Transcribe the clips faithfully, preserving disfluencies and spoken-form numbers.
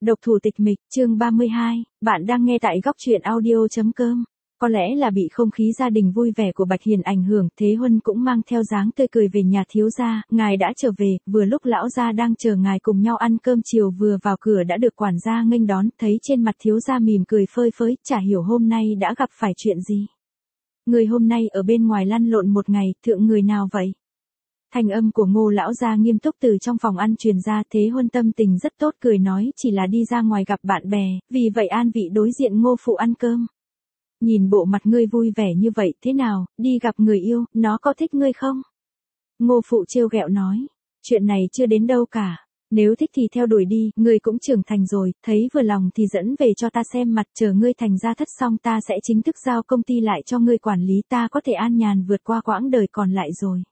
Độc thủ tịch mịch, chương ba mươi hai, bạn đang nghe tại góc truyện audio.com. Có lẽ là bị không khí gia đình vui vẻ của Bạch Hiền ảnh hưởng, Thế Huân cũng mang theo dáng tươi cười về nhà thiếu gia, ngài đã trở về, vừa lúc lão gia đang chờ ngài cùng nhau ăn cơm chiều vừa vào cửa đã được quản gia nghênh đón, thấy trên mặt thiếu gia mỉm cười phơi phới, chả hiểu hôm nay đã gặp phải chuyện gì. Người hôm nay ở bên ngoài lăn lộn một ngày, thượng người nào vậy? Thanh âm của Ngô lão gia nghiêm túc từ trong phòng ăn truyền ra. Thế Huân tâm tình rất tốt cười nói chỉ là đi ra ngoài gặp bạn bè, vì vậy an vị đối diện Ngô phụ ăn cơm. Nhìn bộ mặt ngươi vui vẻ như vậy, thế nào, đi gặp người yêu, nó có thích ngươi không? Ngô phụ trêu ghẹo nói, chuyện này chưa đến đâu cả, nếu thích thì theo đuổi đi, ngươi cũng trưởng thành rồi, thấy vừa lòng thì dẫn về cho ta xem mặt, chờ ngươi thành gia thất xong ta sẽ chính thức giao công ty lại cho ngươi quản lý, ta có thể an nhàn vượt qua quãng đời còn lại rồi.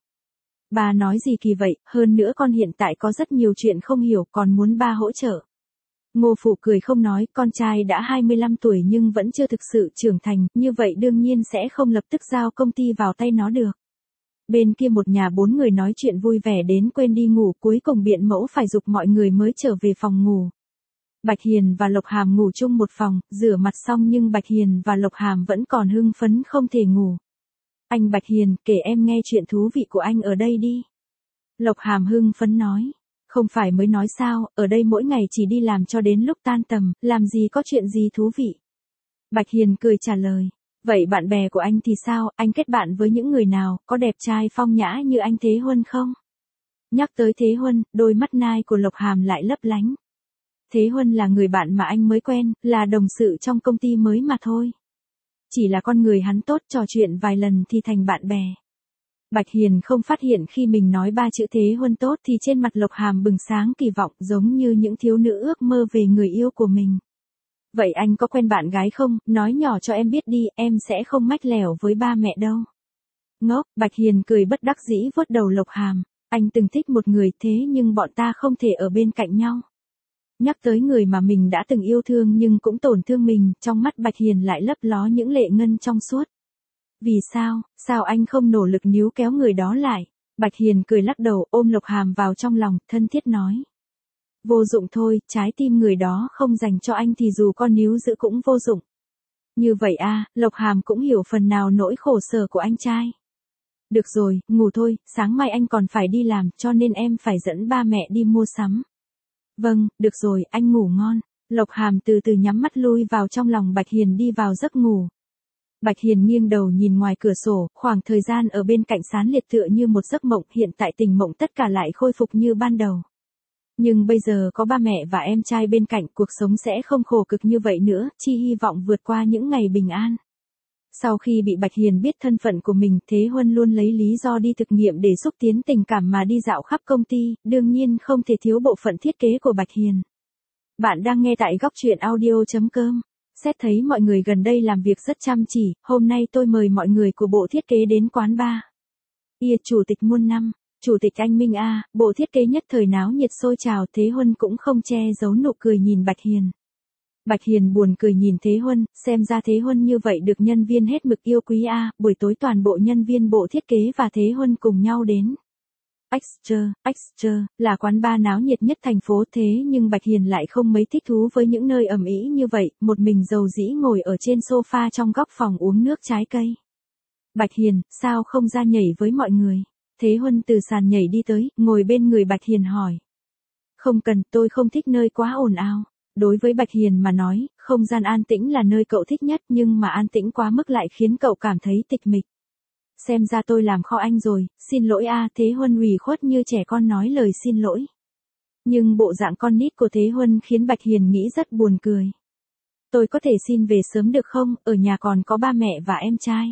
Bà nói gì kỳ vậy, hơn nữa con hiện tại có rất nhiều chuyện không hiểu, còn muốn ba hỗ trợ. Ngô phụ cười không nói, con trai đã hai mươi lăm tuổi nhưng vẫn chưa thực sự trưởng thành, như vậy đương nhiên sẽ không lập tức giao công ty vào tay nó được. Bên kia một nhà bốn người nói chuyện vui vẻ đến quên đi ngủ, cuối cùng biện mẫu phải giục mọi người mới trở về phòng ngủ. Bạch Hiền và Lộc Hàm ngủ chung một phòng, rửa mặt xong nhưng Bạch Hiền và Lộc Hàm vẫn còn hưng phấn không thể ngủ. Anh Bạch Hiền, kể em nghe chuyện thú vị của anh ở đây đi. Lộc Hàm hưng phấn nói. Không phải mới nói sao, ở đây mỗi ngày chỉ đi làm cho đến lúc tan tầm, làm gì có chuyện gì thú vị. Bạch Hiền cười trả lời. Vậy bạn bè của anh thì sao, anh kết bạn với những người nào, có đẹp trai phong nhã như anh Thế Huân không? Nhắc tới Thế Huân, đôi mắt nai của Lộc Hàm lại lấp lánh. Thế Huân là người bạn mà anh mới quen, là đồng sự trong công ty mới mà thôi. Chỉ là con người hắn tốt, trò chuyện vài lần thì thành bạn bè. Bạch Hiền không phát hiện khi mình nói ba chữ Thế Huân tốt thì trên mặt Lộc Hàm bừng sáng kỳ vọng giống như những thiếu nữ ước mơ về người yêu của mình. Vậy anh có quen bạn gái không, nói nhỏ cho em biết đi, em sẽ không mách lẻo với ba mẹ đâu. Ngốc, Bạch Hiền cười bất đắc dĩ vuốt đầu Lộc Hàm. Anh từng thích một người thế nhưng bọn ta không thể ở bên cạnh nhau. Nhắc tới người mà mình đã từng yêu thương nhưng cũng tổn thương mình, trong mắt Bạch Hiền lại lấp ló những lệ ngân trong suốt. Vì sao, sao anh không nỗ lực níu kéo người đó lại? Bạch Hiền cười lắc đầu ôm Lộc Hàm vào trong lòng, thân thiết nói. Vô dụng thôi, trái tim người đó không dành cho anh thì dù con níu giữ cũng vô dụng. Như vậy à, Lộc Hàm cũng hiểu phần nào nỗi khổ sở của anh trai. Được rồi, ngủ thôi, sáng mai anh còn phải đi làm cho nên em phải dẫn ba mẹ đi mua sắm. Vâng, được rồi, anh ngủ ngon. Lộc Hàm từ từ nhắm mắt lui vào trong lòng Bạch Hiền đi vào giấc ngủ. Bạch Hiền nghiêng đầu nhìn ngoài cửa sổ, khoảng thời gian ở bên cạnh Sán Liệt tựa như một giấc mộng, hiện tại tình mộng tất cả lại khôi phục như ban đầu. Nhưng bây giờ có ba mẹ và em trai bên cạnh, cuộc sống sẽ không khổ cực như vậy nữa, chi hy vọng vượt qua những ngày bình an. Sau khi bị Bạch Hiền biết thân phận của mình, Thế Huân luôn lấy lý do đi thực nghiệm để xúc tiến tình cảm mà đi dạo khắp công ty, đương nhiên không thể thiếu bộ phận thiết kế của Bạch Hiền. Bạn đang nghe tại góc truyện audio.com. Xét thấy mọi người gần đây làm việc rất chăm chỉ, hôm nay tôi mời mọi người của bộ thiết kế đến quán bar. Ia chủ tịch muôn năm, chủ tịch anh Minh A, bộ thiết kế nhất thời náo nhiệt sôi trào. Thế Huân cũng không che giấu nụ cười nhìn Bạch Hiền. Bạch Hiền buồn cười nhìn Thế Huân, xem ra Thế Huân như vậy được nhân viên hết mực yêu quý A, buổi tối toàn bộ nhân viên bộ thiết kế và Thế Huân cùng nhau đến. Extra, Extra, là quán bar náo nhiệt nhất thành phố, thế nhưng Bạch Hiền lại không mấy thích thú với những nơi ầm ĩ như vậy, một mình rầu rĩ ngồi ở trên sofa trong góc phòng uống nước trái cây. Bạch Hiền, sao không ra nhảy với mọi người? Thế Huân từ sàn nhảy đi tới, ngồi bên người Bạch Hiền hỏi. Không cần, tôi không thích nơi quá ồn ào. Đối với Bạch Hiền mà nói, không gian an tĩnh là nơi cậu thích nhất nhưng mà an tĩnh quá mức lại khiến cậu cảm thấy tịch mịch. Xem ra tôi làm khó anh rồi, xin lỗi a. Thế Huân ủy khuất như trẻ con nói lời xin lỗi. Nhưng bộ dạng con nít của Thế Huân khiến Bạch Hiền nghĩ rất buồn cười. Tôi có thể xin về sớm được không, ở nhà còn có ba mẹ và em trai.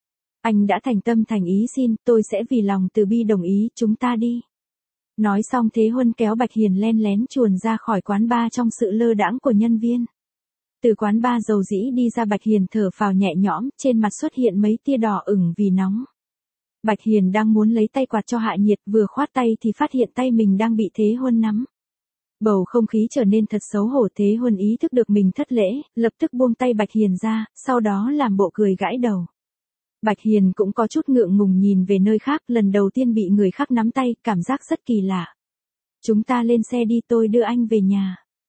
Anh đã thành tâm thành ý xin, tôi sẽ vì lòng từ bi đồng ý, chúng ta đi. Nói xong Thế Huân kéo Bạch Hiền len lén chuồn ra khỏi quán bar trong sự lơ đãng của nhân viên. Từ quán bar dầu dĩ đi ra Bạch Hiền thở phào nhẹ nhõm, trên mặt xuất hiện mấy tia đỏ ửng vì nóng. Bạch Hiền đang muốn lấy tay quạt cho hạ nhiệt, vừa khoát tay thì phát hiện tay mình đang bị Thế Huân nắm. Bầu không khí trở nên thật xấu hổ. Thế Huân ý thức được mình thất lễ, lập tức buông tay Bạch Hiền ra, sau đó làm bộ cười gãi đầu. Bạch Hiền cũng có chút ngượng ngùng nhìn về nơi khác, lần đầu tiên bị người khác nắm tay, cảm giác rất kỳ lạ. Chúng ta lên xe đi, tôi đưa anh về nhà.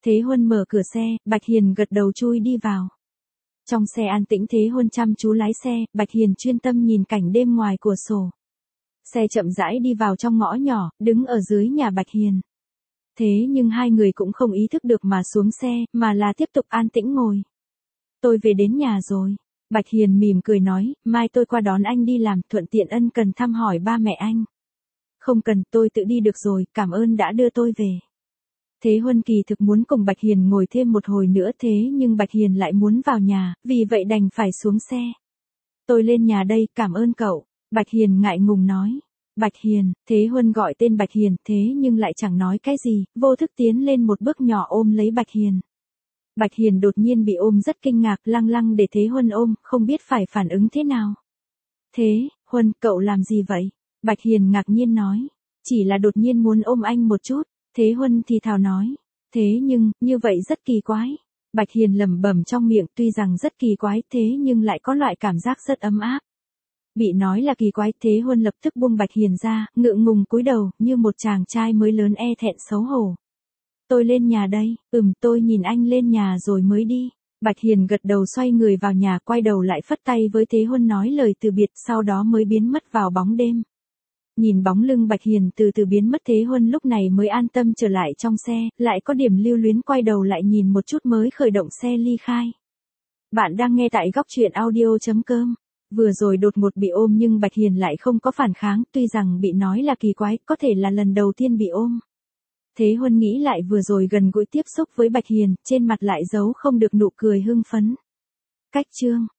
Thế Huân mở cửa xe, Bạch Hiền gật đầu chui đi vào. Trong xe an tĩnh Thế Huân chăm chú lái xe, Bạch Hiền chuyên tâm nhìn cảnh đêm ngoài cửa sổ. Xe chậm rãi đi vào trong ngõ nhỏ, đứng ở dưới nhà Bạch Hiền. Thế nhưng hai người cũng không ý thức được mà xuống xe, mà là tiếp tục an tĩnh ngồi. Tôi về đến nhà rồi. Bạch Hiền mỉm cười nói, mai tôi qua đón anh đi làm, thuận tiện ân cần thăm hỏi ba mẹ anh. Không cần, tôi tự đi được rồi, cảm ơn đã đưa tôi về. Thế Huân kỳ thực muốn cùng Bạch Hiền ngồi thêm một hồi nữa thế nhưng Bạch Hiền lại muốn vào nhà, vì vậy đành phải xuống xe. Tôi lên nhà đây, cảm ơn cậu. Bạch Hiền ngại ngùng nói. Bạch Hiền, Thế Huân gọi tên Bạch Hiền thế nhưng lại chẳng nói cái gì, vô thức tiến lên một bước nhỏ ôm lấy Bạch Hiền. Bạch Hiền đột nhiên bị ôm rất kinh ngạc, lăng lăng để Thế Huân ôm, không biết phải phản ứng thế nào. Thế, Huân, cậu làm gì vậy? Bạch Hiền ngạc nhiên nói. Chỉ là đột nhiên muốn ôm anh một chút. Thế Huân thì thào nói. Thế nhưng, như vậy rất kỳ quái. Bạch Hiền lẩm bẩm trong miệng tuy rằng rất kỳ quái thế nhưng lại có loại cảm giác rất ấm áp. Bị nói là kỳ quái Thế Huân lập tức buông Bạch Hiền ra, ngượng ngùng cúi đầu, như một chàng trai mới lớn e thẹn xấu hổ. Tôi lên nhà đây, ừm tôi nhìn anh lên nhà rồi mới đi. Bạch Hiền gật đầu xoay người vào nhà quay đầu lại phất tay với Thế Huân nói lời từ biệt sau đó mới biến mất vào bóng đêm. Nhìn bóng lưng Bạch Hiền từ từ biến mất Thế Huân lúc này mới an tâm trở lại trong xe, lại có điểm lưu luyến quay đầu lại nhìn một chút mới khởi động xe ly khai. Bạn đang nghe tại góc truyện audio chấm com. Vừa rồi đột ngột bị ôm nhưng Bạch Hiền lại không có phản kháng, tuy rằng bị nói là kỳ quái, có thể là lần đầu tiên bị ôm. Thế Huân nghĩ lại vừa rồi gần gũi tiếp xúc với Bạch Hiền, trên mặt lại giấu không được nụ cười hưng phấn. Cách chương